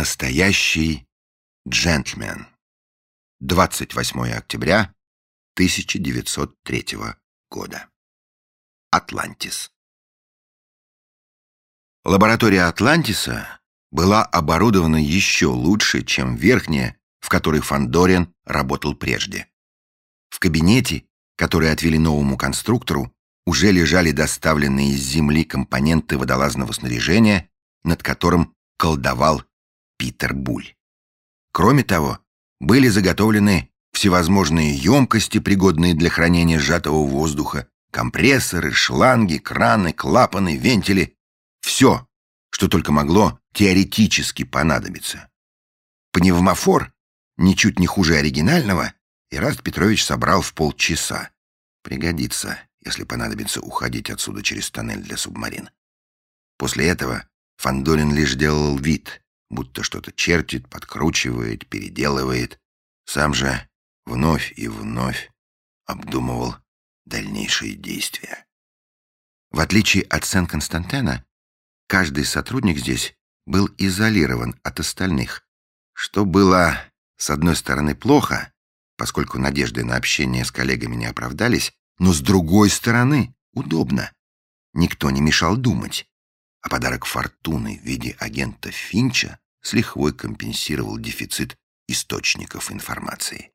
Настоящий джентльмен. 28 октября 1903 года. Атлантис. Лаборатория Атлантиса была оборудована еще лучше, чем верхняя, в которой Фандорин работал прежде. В кабинете, который отвели новому конструктору, уже лежали доставленные из Земли компоненты водолазного снаряжения, над которым колдовал Питер Буль. Кроме того, были заготовлены всевозможные емкости, пригодные для хранения сжатого воздуха, компрессоры, шланги, краны, клапаны, вентили. Все, что только могло теоретически понадобиться. Пневмофор, ничуть не хуже оригинального, Ираст Петрович собрал в полчаса. Пригодится, если понадобится уходить отсюда через тоннель для субмарин. После этого Фандорин лишь делал вид, будто что-то чертит, подкручивает, переделывает. Сам же вновь и вновь обдумывал дальнейшие действия. В отличие от Сен-Константена, каждый сотрудник здесь был изолирован от остальных, что было, с одной стороны, плохо, поскольку надежды на общение с коллегами не оправдались, но с другой стороны, удобно. Никто не мешал думать, а подарок фортуны в виде агента Финча с лихвой компенсировал дефицит источников информации.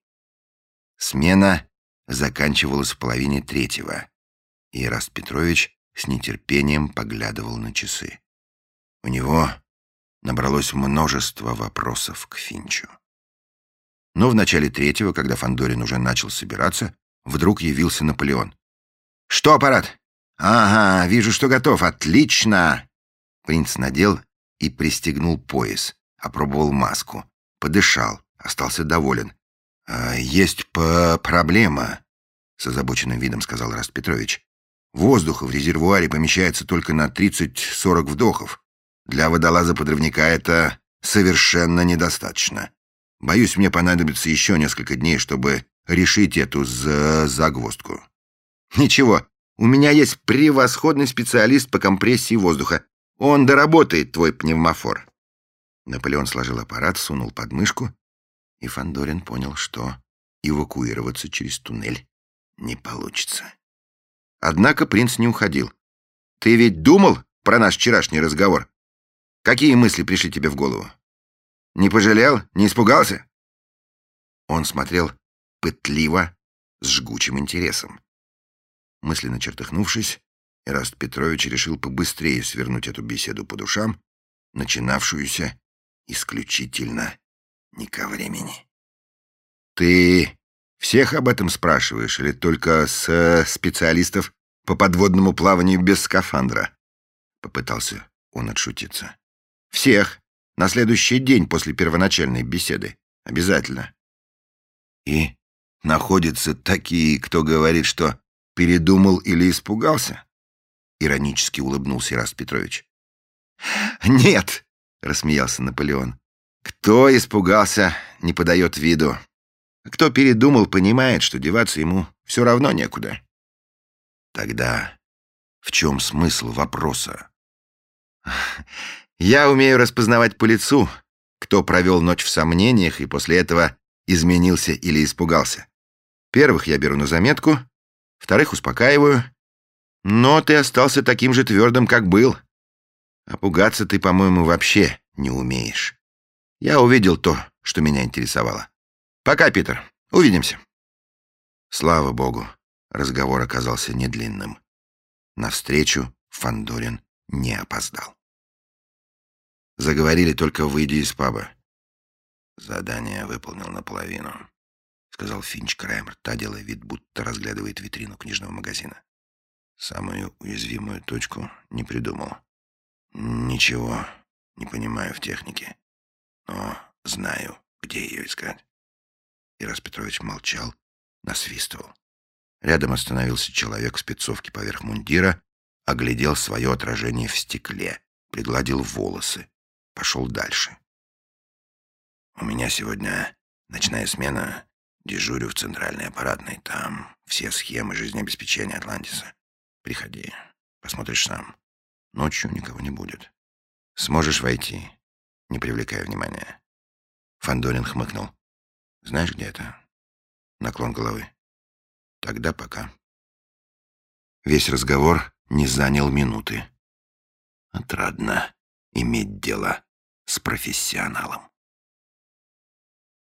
Смена заканчивалась в половине третьего, и Ираст Петрович с нетерпением поглядывал на часы. У него набралось множество вопросов к Финчу. Но в начале третьего, когда Фандорин уже начал собираться, вдруг явился Наполеон. «Что, аппарат? Ага, вижу, что готов. Отлично!» Принц надел и пристегнул пояс, опробовал маску, подышал, остался доволен. «Есть проблема», — с озабоченным видом сказал Ираст Петрович. «Воздуха в резервуаре помещается только на 30-40 вдохов. Для водолаза-подрывника это совершенно недостаточно. Боюсь, мне понадобится еще несколько дней, чтобы решить эту загвоздку». «Ничего, у меня есть превосходный специалист по компрессии воздуха. Он доработает твой пневмофор». Наполеон сложил аппарат, сунул под мышку, и Фандорин понял, что эвакуироваться через туннель не получится. Однако принц не уходил. «Ты ведь думал про наш вчерашний разговор? Какие мысли пришли тебе в голову? Не пожалел? Не испугался?» Он смотрел пытливо, с жгучим интересом. Мысленно чертыхнувшись, Ираст Петрович решил побыстрее свернуть эту беседу по душам, начинавшуюся исключительно не ко времени. «Ты всех об этом спрашиваешь или только с специалистов по подводному плаванию без скафандра?» Попытался он отшутиться. «Всех. На следующий день после первоначальной беседы. Обязательно». «И находятся такие, кто говорит, что передумал или испугался?» Иронически улыбнулся Ираст Петрович. «Нет», — рассмеялся Наполеон. «Кто испугался, не подает виду. Кто передумал, понимает, что деваться ему все равно некуда». «Тогда в чем смысл вопроса?» «Я умею распознавать по лицу, кто провел ночь в сомнениях и после этого изменился или испугался. Первых я беру на заметку, вторых успокаиваю. Но ты остался таким же твердым, как был. А пугаться ты, по-моему, вообще не умеешь. Я увидел то, что меня интересовало. Пока, Питер. Увидимся». Слава богу, разговор оказался недлинным. Навстречу Фандорин не опоздал. Заговорили только выйдя из паба. «Задание выполнил наполовину», — сказал Финч краем рта, делая вид, будто разглядывает витрину книжного магазина. «Самую уязвимую точку не придумал. Ничего не понимаю в технике, но знаю, где ее искать». Ираст Петрович молчал, насвистывал. Рядом остановился человек в спецовке поверх мундира, оглядел свое отражение в стекле, пригладил волосы, пошел дальше. «У меня сегодня ночная смена. Дежурю в центральной аппаратной. Там все схемы жизнеобеспечения Атлантиса. Приходи, посмотришь сам. Ночью никого не будет. Сможешь войти. не привлекая внимания. Фандорин хмыкнул. «Знаешь, где это?» Наклон головы. «Тогда пока». Весь разговор не занял минуты. Отрадно иметь дело с профессионалом.